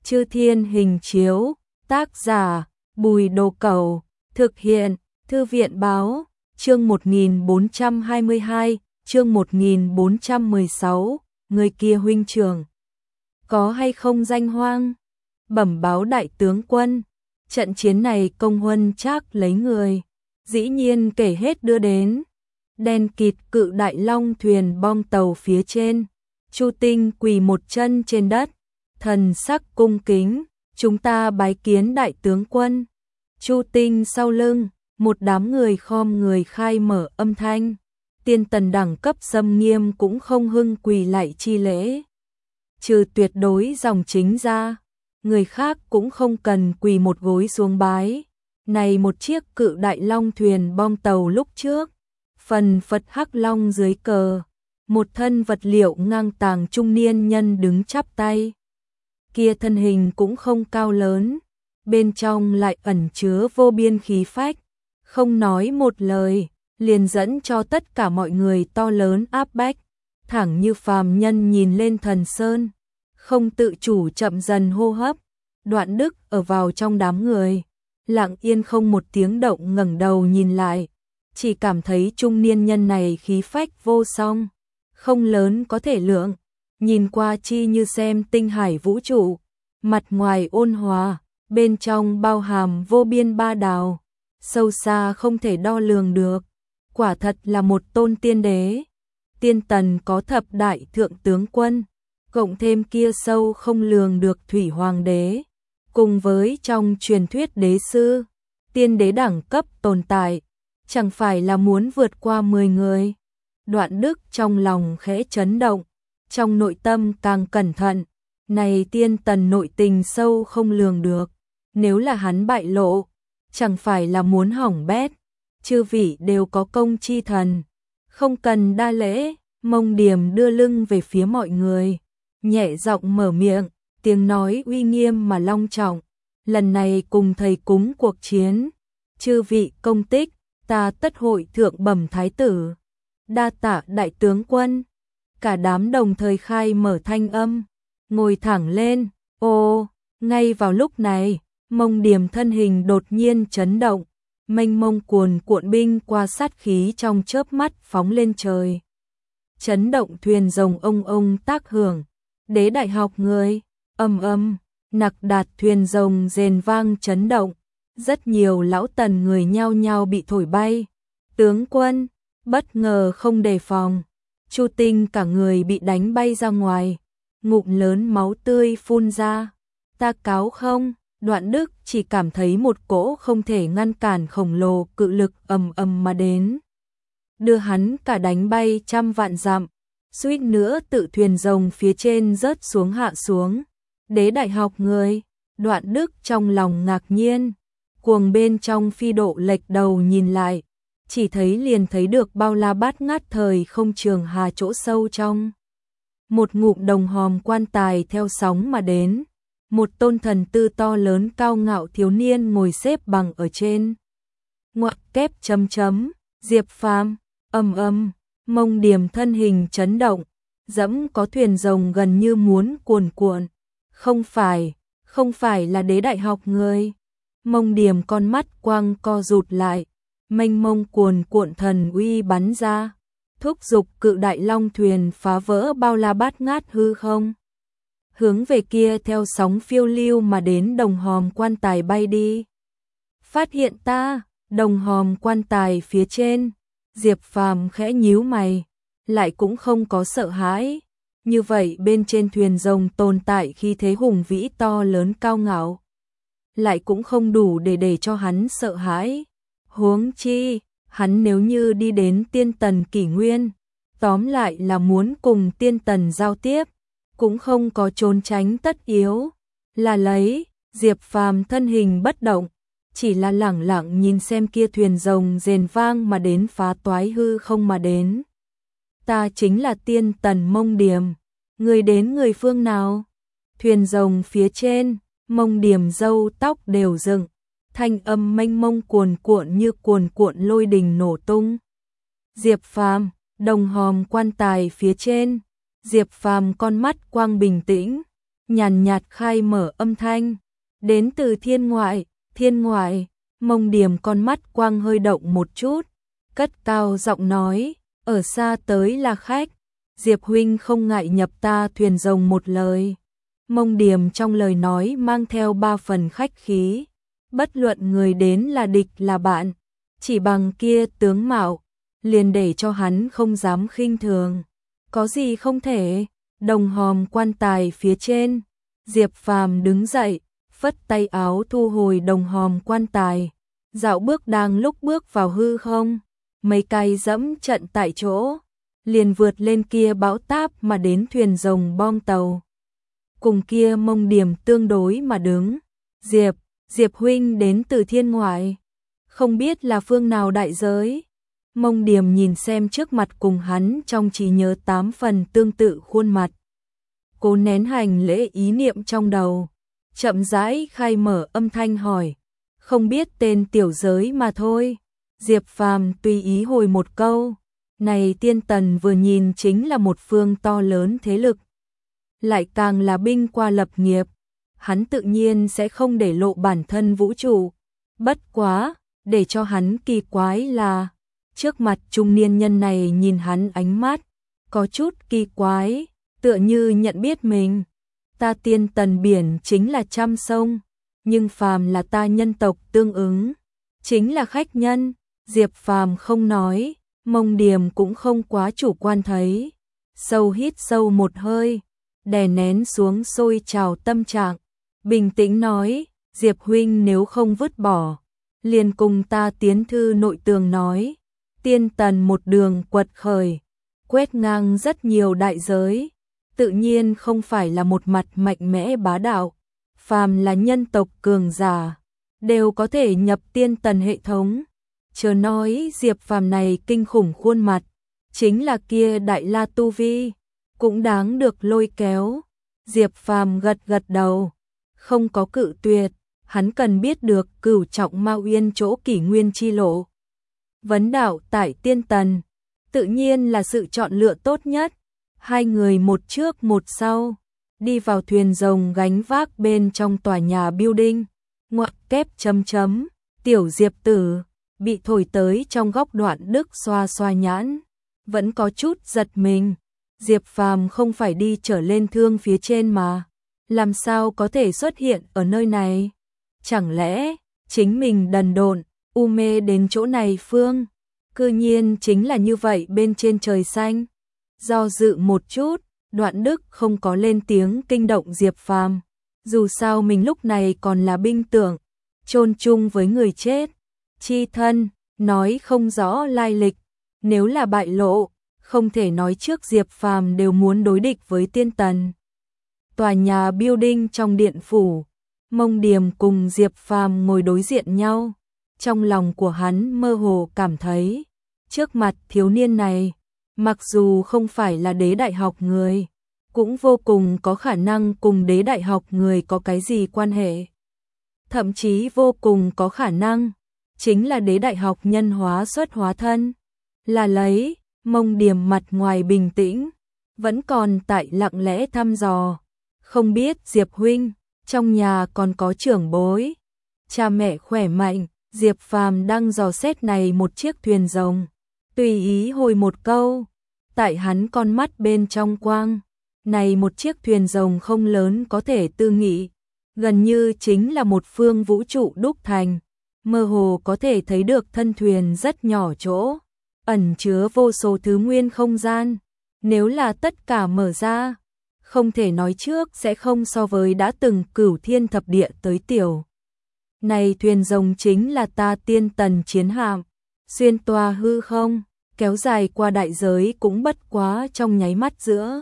Chư Thiên Hình Chiếu, tác giả Bùi Đồ Cẩu, thực hiện Thư viện Báo, chương 1422, chương 1416, người kia huynh trưởng. Có hay không danh hoang? Bẩm báo đại tướng quân, trận chiến này công huân Trác lấy người, dĩ nhiên kể hết đưa đến. Đen kịt cự đại long thuyền bong tàu phía trên, Chu Tinh quỳ một chân trên đất, thần sắc cung kính, chúng ta bái kiến đại tướng quân. Chu Tinh sau lưng, một đám người khom người khai mở âm thanh, tiên tần đẳng cấp xâm nghiêm cũng không hưng quỳ lạy chi lễ. Trừ tuyệt đối dòng chính ra, người khác cũng không cần quỳ một gối xuống bái. Này một chiếc cự đại long thuyền bong tàu lúc trước, phần Phật Hắc Long dưới cờ, một thân vật liệu ngang tàng trung niên nhân đứng chắp tay. Kia thân hình cũng không cao lớn, bên trong lại ẩn chứa vô biên khí phách, không nói một lời, liền dẫn cho tất cả mọi người to lớn áp bách, thẳng như phàm nhân nhìn lên thần sơn, không tự chủ chậm dần hô hấp. Đoạn Đức ở vào trong đám người, lặng yên không một tiếng động ngẩng đầu nhìn lại, chỉ cảm thấy trung niên nhân này khí phách vô song, không lớn có thể lượng, nhìn qua chi như xem tinh hải vũ trụ, mặt ngoài ôn hòa, bên trong bao hàm vô biên ba đào, sâu xa không thể đo lường được, quả thật là một tôn tiên đế. Tiên tần có thập đại thượng tướng quân, cộng thêm kia sâu không lường được thủy hoàng đế, cùng với trong truyền thuyết đế sư, tiên đế đẳng cấp tồn tại, chẳng phải là muốn vượt qua 10 người. Đoạn Đức trong lòng khẽ chấn động, trong nội tâm càng cẩn thận, này tiên tần nội tình sâu không lường được, nếu là hắn bại lộ, chẳng phải là muốn hỏng bét. Chư vị đều có công chi thần, không cần đa lễ. Mông Điểm đưa lưng về phía mọi người, nhẹ giọng mở miệng, tiếng nói uy nghiêm mà long trọng. Lần này cùng thầy cúng cuộc chiến, chư vị công tích, ta tất hội thượng bẩm thái tử. Đa tạ đại tướng quân. Cả đám đồng thời khai mở thanh âm, ngồi thẳng lên. Ô, ngay vào lúc này, Mông Điểm thân hình đột nhiên chấn động, mênh mông cuồn cuộn binh qua sát khí trong chớp mắt phóng lên trời. Chấn động thuyền rồng ông tác hưởng, đế đại học người, âm, nặc đạt thuyền rồng rền vang chấn động, rất nhiều lão tần người nhao nhao bị thổi bay. Tướng quân, bất ngờ không đề phòng, Chu Tinh cả người bị đánh bay ra ngoài, ngụm lớn máu tươi phun ra. Ta cáo không? Đoạn Đức chỉ cảm thấy một cỗ không thể ngăn cản khổng lồ cự lực ầm mà đến, đưa hắn cả đánh bay trăm vạn dặm, suýt nữa tự thuyền rồng phía trên rớt xuống hạ xuống. Đế đại học người, Đoạn Đức trong lòng ngạc nhiên, cuồng bên trong phi độ lệch đầu nhìn lại, chỉ thấy được bao la bát ngát thời không trường hà chỗ sâu trong. Một ngụm đồng hòm quan tài theo sóng mà đến, một tôn thần tư to lớn cao ngạo thiếu niên ngồi xếp bằng ở trên. Ngoặc kép chấm, Diệp Phàm, âm, Mông Điểm thân hình chấn động, dẫm có thuyền rồng gần như muốn cuồn cuộn. Không phải là đế đại học người. Mông Điểm con mắt quang co rụt lại, mênh mông cuồn cuộn thần uy bắn ra, thúc giục cự đại long thuyền phá vỡ bao la bát ngát hư không, hướng về kia theo sóng phiêu lưu mà đến đồng hòm quan tài bay đi. Phát hiện ta, đồng hòm quan tài phía trên, Diệp Phàm khẽ nhíu mày, lại cũng không có sợ hãi. Như vậy bên trên thuyền rồng tồn tại khí thế hùng vĩ to lớn cao ngạo, lại cũng không đủ để cho hắn sợ hãi. Huống chi, hắn nếu như đi đến tiên tần kỷ nguyên, tóm lại là muốn cùng tiên tần giao tiếp, cũng không có trốn tránh tất yếu. Là lấy, Diệp Phàm thân hình bất động, chỉ là lẳng lặng nhìn xem kia thuyền rồng rền vang mà đến phá toái hư không mà đến. Ta chính là tiên tần Mông Điểm, người đến người phương nào? Thuyền rồng phía trên, Mông Điểm râu tóc đều dựng, thanh âm mênh mông cuồn cuộn như cuồn cuộn lôi đình nổ tung. Diệp Phàm, đồng hòm quan tài phía trên, Diệp Phàm con mắt quang bình tĩnh, nhàn nhạt khai mở âm thanh. Đến từ thiên ngoại, Mông Điểm con mắt quang hơi động một chút, cất cao giọng nói, ở xa tới là khách, Diệp huynh không ngại nhập ta thuyền rồng một lời. Mông Điểm trong lời nói mang theo 3 phần khách khí, bất luận người đến là địch là bạn, chỉ bằng kia tướng mạo, liền để cho hắn không dám khinh thường. Có gì không thể, đồng hòm quan tài phía trên, Diệp Phàm đứng dậy, phất tay áo thu hồi đồng hòm quan tài, dạo bước đang lúc bước vào hư không, mấy cái dẫm trận tại chỗ, liền vượt lên kia bão táp mà đến thuyền rồng bong tàu. Cùng kia Mông Điểm tương đối mà đứng, Diệp huynh đến từ thiên ngoại, không biết là phương nào đại giới. Mông Điểm nhìn xem trước mặt cùng hắn trong trí nhớ 8 phần tương tự khuôn mặt, cố nén hành lễ ý niệm trong đầu, chậm rãi khai mở âm thanh hỏi, không biết tên tiểu giới mà thôi. Diệp Phàm tùy ý hồi một câu, này Tiên Tần vừa nhìn chính là một phương to lớn thế lực, lại càng là binh qua lập nghiệp, hắn tự nhiên sẽ không để lộ bản thân vũ trụ. Bất quá, để cho hắn kỳ quái là, trước mặt trung niên nhân này nhìn hắn ánh mắt, có chút kỳ quái, tựa như nhận biết mình. Ta Tiên Tần biển chính là trăm sông, nhưng phàm là ta nhân tộc tương ứng, chính là khách nhân. Diệp Phàm không nói, Mông Điểm cũng không quá chủ quan thấy. Sâu hít sâu một hơi, đè nén xuống sôi trào tâm trạng, bình tĩnh nói, Diệp huynh nếu không vứt bỏ, liền cùng ta tiến thư nội tường nói. Tiên Tần một đường quật khởi, quét ngang rất nhiều đại giới, tự nhiên không phải là một mặt mạnh mẽ bá đạo, phàm là nhân tộc cường giả, đều có thể nhập Tiên Tần hệ thống. Chớ nói Diệp Phàm này kinh khủng khuôn mặt, chính là kia đại la tu vi, cũng đáng được lôi kéo. Diệp Phàm gật gật đầu, không có cự tuyệt, hắn cần biết được Cửu Trọng Ma Uyên chỗ kỷ nguyên chi lộ. Vấn đạo tại Tiên Tần, tự nhiên là sự chọn lựa tốt nhất. Hai người một trước một sau, đi vào thuyền rồng gánh vác bên trong tòa nhà building, ngoặc kép chấm chấm, tiểu Diệp tử, bị thổi tới trong góc Đoạn Đức xoa xoa nhãn, vẫn có chút giật mình. Diệp Phàm không phải đi trở lên thương phía trên mà, làm sao có thể xuất hiện ở nơi này? Chẳng lẽ chính mình đần độn, u mê đến chỗ này phương? Cư nhiên chính là như vậy bên trên trời xanh. Do dự một chút, Đoạn Đức không có lên tiếng kinh động Diệp Phàm. Dù sao mình lúc này còn là binh tưởng, chôn chung với người chết, chi thân, nói không rõ lai lịch, nếu là bại lộ, không thể nói trước Diệp Phàm đều muốn đối địch với Tiên Tần. Tòa nhà building trong điện phủ, Mông Điểm cùng Diệp Phàm ngồi đối diện nhau, trong lòng của hắn mơ hồ cảm thấy, trước mặt thiếu niên này, mặc dù không phải là đế đại học người, cũng vô cùng có khả năng cùng đế đại học người có cái gì quan hệ. Thậm chí vô cùng có khả năng, chính là đế đại học nhân hóa xuất hóa thân. Là lấy, Mông Điểm mặt ngoài bình tĩnh, vẫn còn tại lặng lẽ thăm dò. Không biết Diệp huynh, trong nhà còn có trưởng bối, cha mẹ khỏe mạnh. Diệp Phàm đang dò xét này một chiếc thuyền rồng, tùy ý hồi một câu, tại hắn con mắt bên trong quang, này một chiếc thuyền rồng không lớn có thể tư nghị, gần như chính là một phương vũ trụ đúc thành, mơ hồ có thể thấy được thân thuyền rất nhỏ chỗ, ẩn chứa vô số thứ nguyên không gian, nếu là tất cả mở ra, không thể nói trước sẽ không so với đã từng Cửu Thiên Thập Địa tới tiểu. Này thuyền rồng chính là ta Tiên Tần chiến hạm, xuyên toa hư không, kéo dài qua đại giới cũng bất quá trong nháy mắt giữa.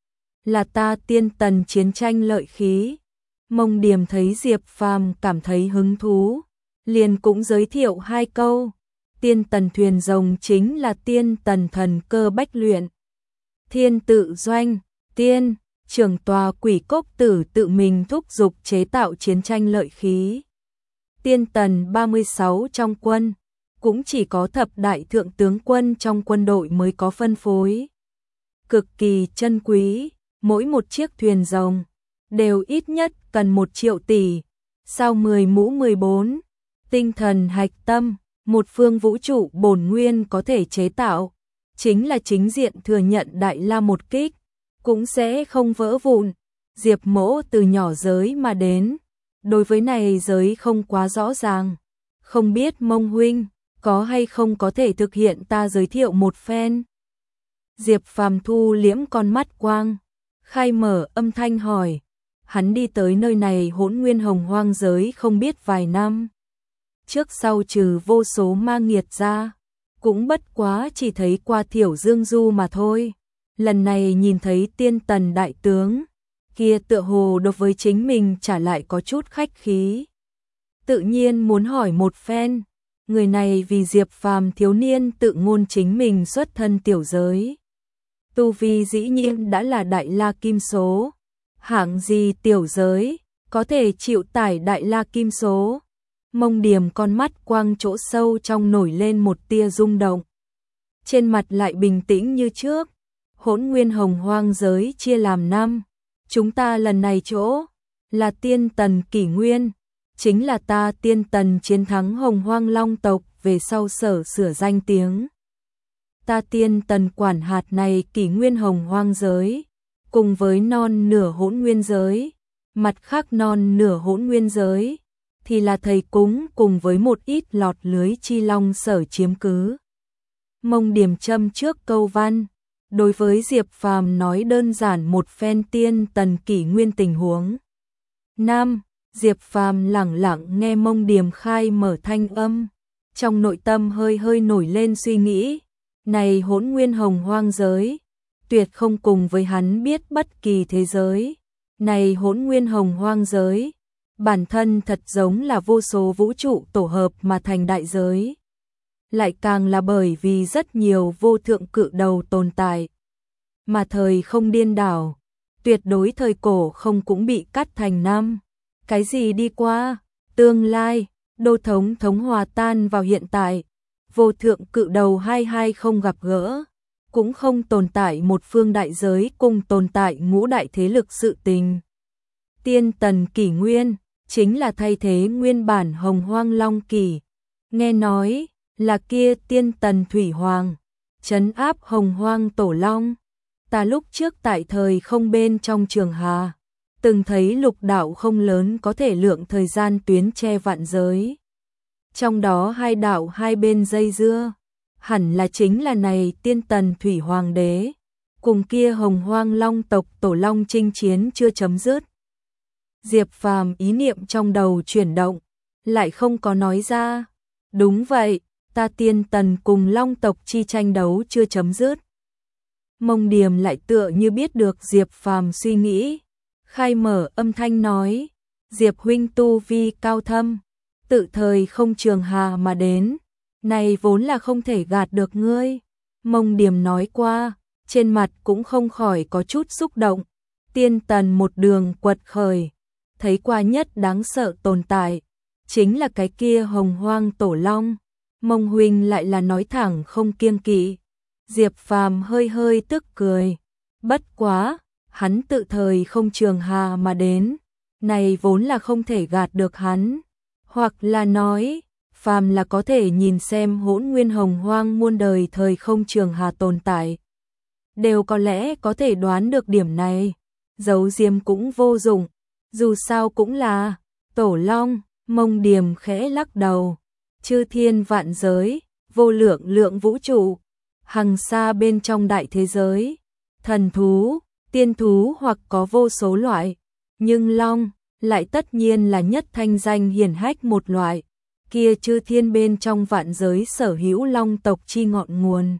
Là ta Tiên Tần chiến tranh lợi khí. Mông Điểm thấy Diệp Phàm cảm thấy hứng thú, liền cũng giới thiệu 2 câu. Tiên Tần thuyền rồng chính là Tiên Tần thần cơ bách luyện. Thiên tự doanh, tiên, trưởng tòa Quỷ Cốc Tử tự mình thúc giục chế tạo chiến tranh lợi khí. Tiên Tần 36 trong quân, cũng chỉ có thập đại thượng tướng quân trong quân đội mới có phân phối. Cực kỳ chân quý, mỗi một chiếc thuyền rồng đều ít nhất cần 1 triệu tỷ. Sao 10 mũ 14, tinh thần hạch tâm, một phương vũ trụ bổn nguyên có thể chế tạo, chính là chính diện thừa nhận Đại La một kích, cũng sẽ không vỡ vụn. Diệp Mỗ từ nhỏ giới mà đến, đối với này giới không quá rõ ràng, không biết Mông huynh có hay không có thể thực hiện ta giới thiệu một phen. Diệp Phàm thu liễm con mắt quang, khai mở âm thanh hỏi, hắn đi tới nơi này Hỗn Nguyên Hồng Hoang giới không biết vài năm. Trước sau trừ vô số ma nghiệt ra, cũng bất quá chỉ thấy qua Thiểu Dương Du mà thôi. Lần này nhìn thấy Tiên Tần đại tướng, kia tựa hồ đối với chính mình trả lại có chút khách khí. Tự nhiên muốn hỏi một phen, người này vì Diệp Phàm thiếu niên tự ngôn chính mình xuất thân tiểu giới. Tu vi dĩ nhiên đã là Đại La Kim số, hạng gì tiểu giới, có thể chịu tải Đại La Kim số. Mông Điểm con mắt quang chỗ sâu trong nổi lên một tia rung động. Trên mặt lại bình tĩnh như trước. Hỗn Nguyên Hồng Hoang giới chia làm 5. Chúng ta lần này chỗ là Tiên Tần kỷ nguyên, chính là ta Tiên Tần chiến thắng Hồng Hoang Long tộc về sau sở sửa danh tiếng. Ta Tiên Tần quản hạt này kỷ nguyên Hồng Hoang giới, cùng với non nửa Hỗn Nguyên giới, mặt khác non nửa Hỗn Nguyên giới thì là thầy cúng cùng với một ít lọt lưới chi long sở chiếm cứ. Mông Điểm châm trước câu văn, đối với Diệp Phàm nói đơn giản một phen Tiên Tần kỷ nguyên tình huống. Nam, Diệp Phàm lẳng lặng nghe Mông Điểm khai mở thanh âm, trong nội tâm hơi hơi nổi lên suy nghĩ, này Hỗn Nguyên Hồng Hoang giới, tuyệt không cùng với hắn biết bất kỳ thế giới. Này Hỗn Nguyên Hồng Hoang giới, bản thân thật giống là vô số vũ trụ tổ hợp mà thành đại giới. Lại càng là bởi vì rất nhiều vô thượng cự đầu tồn tại. Mà thời không điên đảo, tuyệt đối thời cổ không cũng bị cắt thành 5. Cái gì đi qua, tương lai, đô thống thống hòa tan vào hiện tại. Vô thượng cự đầu hai không gặp gỡ, cũng không tồn tại một phương đại giới cùng tồn tại ngũ đại thế lực sự tình. Tiên Tần kỷ nguyên, chính là thay thế nguyên bản Hồng Hoang Long kỷ. Nghe nói là kia Tiên Tần Thủy Hoàng, trấn áp Hồng Hoang Tổ Long. Ta lúc trước tại thời không bên trong Trường Hà, từng thấy lục đạo không lớn có thể lượng thời gian tuyến che vạn giới. Trong đó 2 đạo hai bên dây dưa, hẳn là chính là này Tiên Tần Thủy Hoàng đế, cùng kia Hồng Hoang Long tộc Tổ Long chinh chiến chưa chấm dứt. Diệp Phàm ý niệm trong đầu chuyển động, lại không có nói ra. Đúng vậy, ta Tiên Tần cùng Long tộc chi tranh đấu chưa chấm dứt. Mông Điểm lại tựa như biết được Diệp Phàm suy nghĩ, khai mở âm thanh nói, Diệp huynh tu vi cao thâm, tự thời không Trường Hà mà đến, này vốn là không thể gạt được ngươi. Mông Điểm nói qua, trên mặt cũng không khỏi có chút xúc động. Tiên Tần một đường quật khởi, thấy qua nhất đáng sợ tồn tại, chính là cái kia Hồng Hoang Tổ Long. Mông huynh lại là nói thẳng không kiêng kỵ. Diệp Phàm hơi hơi tức cười, bất quá, hắn tự thời không Trường Hà mà đến, này vốn là không thể gạt được hắn, hoặc là nói, phàm là có thể nhìn xem Hỗn Nguyên Hồng Hoang muôn đời thời không Trường Hà tồn tại, đều có lẽ có thể đoán được điểm này. Giấu diêm cũng vô dụng, dù sao cũng là Tổ Long. Mông Điểm khẽ lắc đầu, chư thiên vạn giới, vô lượng lượng vũ trụ, hằng xa bên trong đại thế giới, thần thú, tiên thú hoặc có vô số loại, nhưng long lại tất nhiên là nhất thanh danh hiển hách một loại, kia chư thiên bên trong vạn giới sở hữu long tộc chi ngọn nguồn.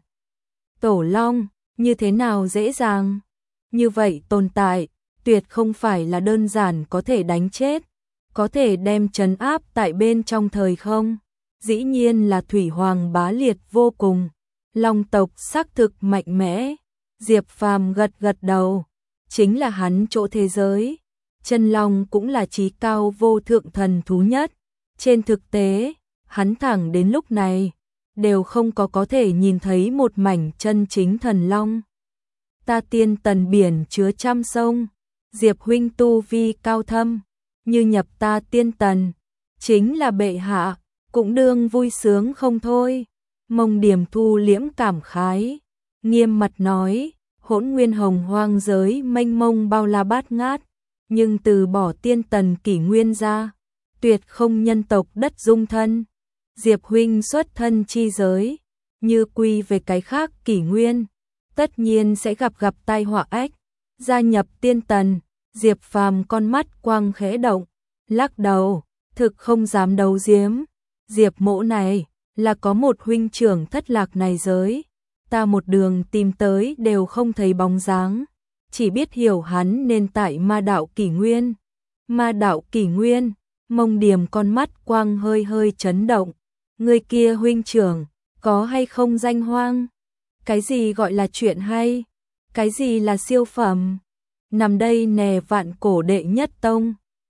Tổ Long, như thế nào dễ dàng? Như vậy tồn tại, tuyệt không phải là đơn giản có thể đánh chết, có thể đem trấn áp tại bên trong thời không. Dĩ nhiên là Thủy Hoàng bá liệt vô cùng, Long tộc xác thực mạnh mẽ. Diệp Phàm gật gật đầu, chính là hắn chỗ thế giới, chân long cũng là chí cao vô thượng thần thú nhất. Trên thực tế, hắn thẳng đến lúc này đều không có thể nhìn thấy một mảnh chân chính thần long. Ta Tiên Tần biển chứa trăm sông, Diệp huynh tu vi cao thâm, như nhập ta tiên tần, chính là bệ hạ, cũng đương vui sướng không thôi. Mông Điểm thu liễm cảm khái, nghiêm mặt nói, hỗn nguyên hồng hoang giới mênh mông bao la bát ngát, nhưng từ bỏ tiên tần kỷ nguyên ra, tuyệt không nhân tộc đất dung thân. Diệp huynh xuất thân chi giới, như quy về cái khác kỷ nguyên, tất nhiên sẽ gặp tai họa ách. Gia nhập tiên tần, Diệp Phàm con mắt quang khẽ động, lắc đầu, thực không dám đấu giếm. Diệp mỗ này, là có một huynh trưởng thất lạc này giới, ta một đường tìm tới đều không thấy bóng dáng, chỉ biết hiểu hắn nên tại ma đạo kỷ nguyên. Ma đạo kỷ nguyên, Mông Điểm con mắt quang hơi hơi chấn động, người kia huynh trưởng, có hay không danh hoang? Cái gì gọi là chuyện hay? Cái gì là siêu phẩm? Nằm đây nè vạn cổ đệ nhất tông.